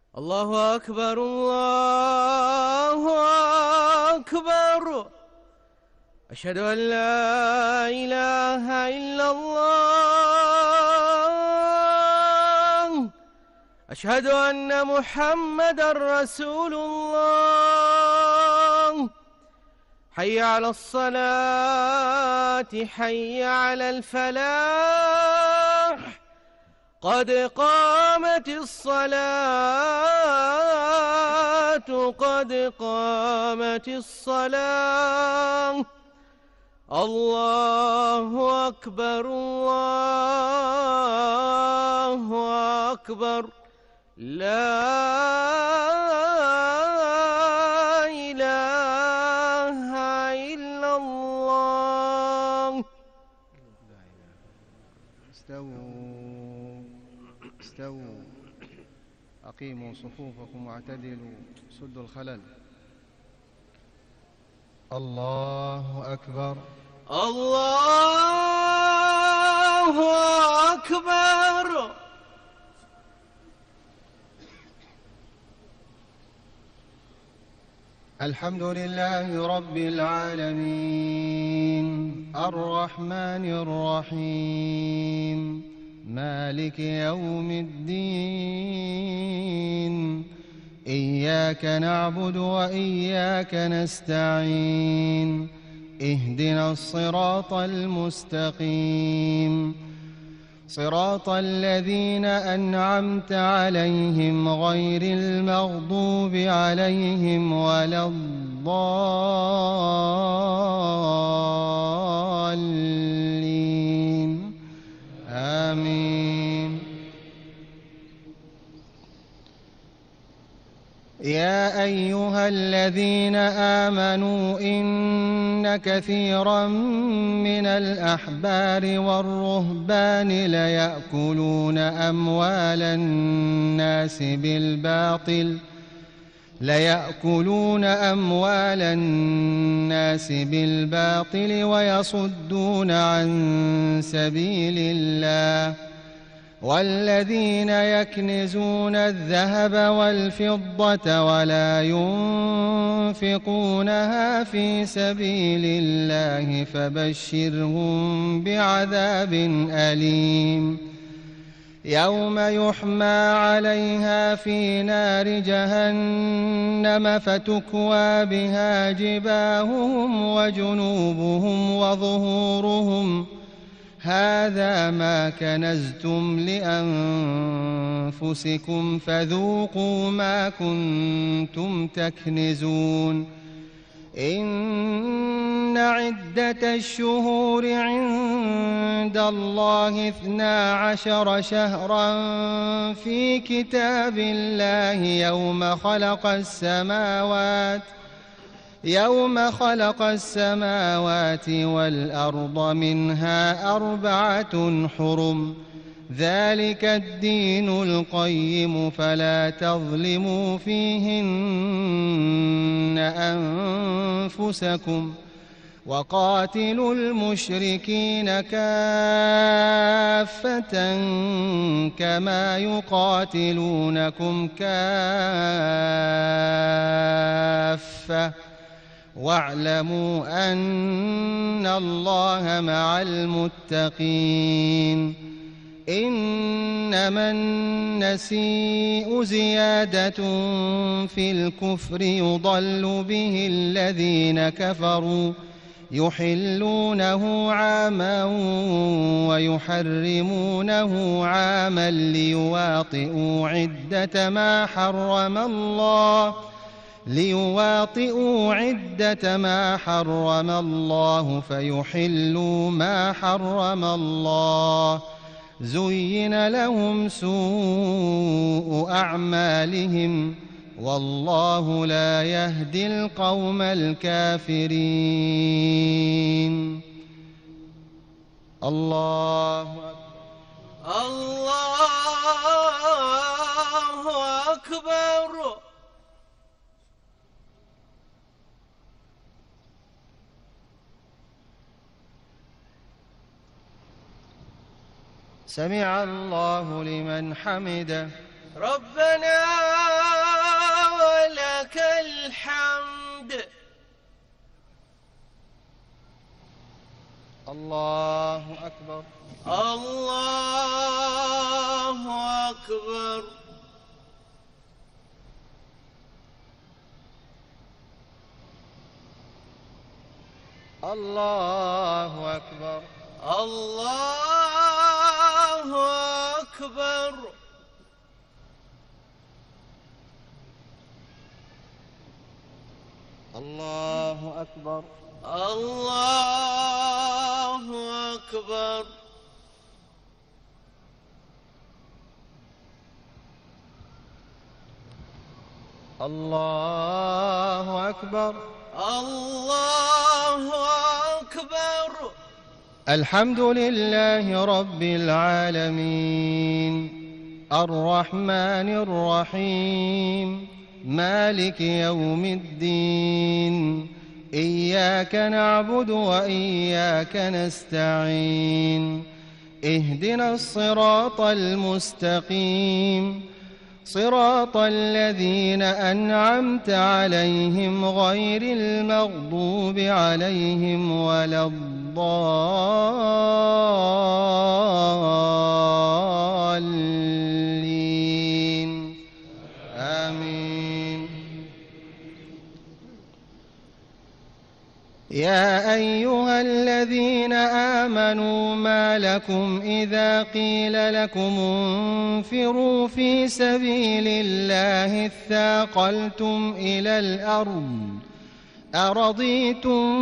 الله أكبر الله أكبر. أشهد أن لا إله إلا الله. أشهد أن محمدًا رسول الله. حي على الصلاة، حي على الفلاح. قد قامت الصلاة، قد قامت الصلاة. الله أكبر الله أكبر. لا إله إلا الله. استووا استووا، أقيموا صفوفكم واعتدلوا، سدوا الخلل. الله أكبر الله أكبر. الحمد لله رب العالمين، الرحمن الرحيم، مالك يوم الدين. إياك نعبد وإياك نستعين، اهدنا الصراط المستقيم، صراط الذين أنعمت عليهم غير المغضوب عليهم ولا الضالين. آمين. يا أيها الذين آمنوا إن كثيرا من الأحبار والرهبان ليأكلون أموال الناس بالباطل ويصدون عن سبيل الله. والذين يكنزون الذهب والفضة ولا ينفقونها في سبيل الله فبشرهم بعذاب أليم. يوم يحمى عليها في نار جهنم فتكوى بها جباههم وجنوبهم وظهورهم، هذا ما كنزتم لأنفسكم فذوقوا ما كنتم تكنزون. إن عدة الشهور عند الله 12 شهرا في كتاب الله يوم خلق السماوات والأرض منها 4 حرم، ذلك الدين القيم، فلا تظلموا فيهن أنفسكم، وقاتلوا المشركين كافة كما يقاتلونكم كافة، واعلموا أن الله مع المتقين. إنما النسيء زيادة في الكفر يضل به الذين كفروا يحلونه عاما ويحرمونه عاما ليواطئوا عدة ما حرم الله فيحلوا ما حرم الله. زين لهم سوء أعمالهم والله لا يهدي القوم الكافرين. الله أكبر. سمع الله لمن حمده. ربنا الله أكبر. الله أكبر. الله أكبر. الله أكبر. الله أكبر. الله أكبر. الله أكبر. الله أكبر. الحمد لله رب العالمين الرحمن الرحيم مالك يوم الدين إياك نعبد وإياك نستعين اهدنا الصراط المستقيم صراط الذين أنعمت عليهم غير المغضوب عليهم ولا الضالين آمين. يا أيها الذين آمنوا ما لكم إذا قيل لكم انفروا في سبيل الله اثاقلتم إلى الأرض أرضيتم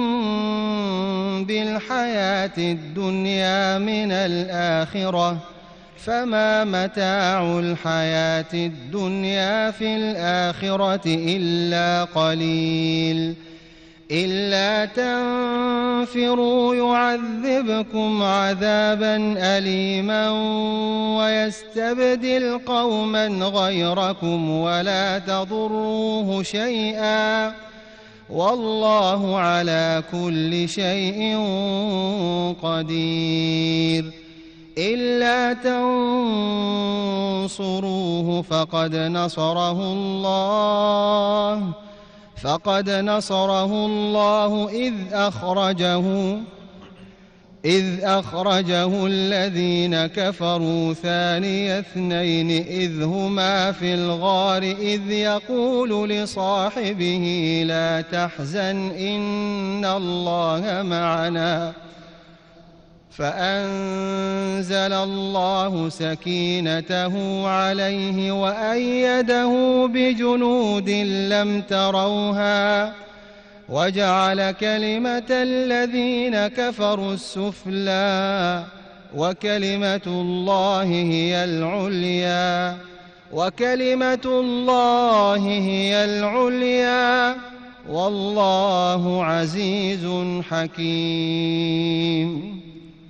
بالحياة الدنيا من الآخرة فما متاع الحياة الدنيا في الآخرة إلا قليل إلا تنفروا يعذبكم عذابا أليما ويستبدل قوما غيركم ولا تضروه شيئا والله على كل شيء قدير. إلا تنصروه فقد نصره الله إذ أخرجه الذين كفروا ثاني اثنين إذ هما في الغار إذ يقول لصاحبه لا تحزن إن الله معنا فأنزل الله سكينته عليه وأيده بجنود لم تروها وجعل كلمة الذين كفروا السفلى وكلمة الله هي العليا والله عزيز حكيم.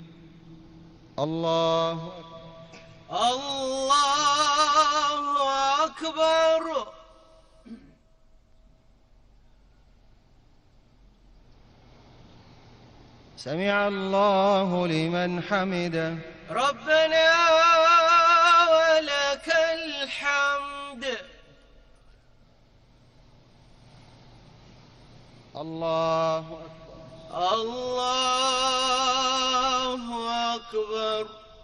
الله أكبر. سمع الله لمن حمده. ربنا ولك الحمد. الله أكبر. الله أكبر.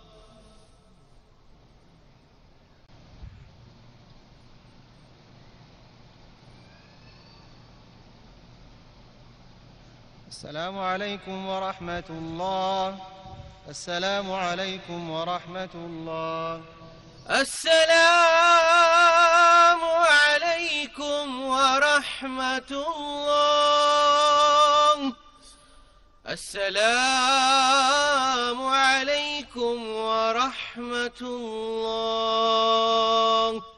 السلام عليكم ورحمة الله. السلام عليكم ورحمة الله. السلام عليكم ورحمة الله. السلام عليكم ورحمة الله.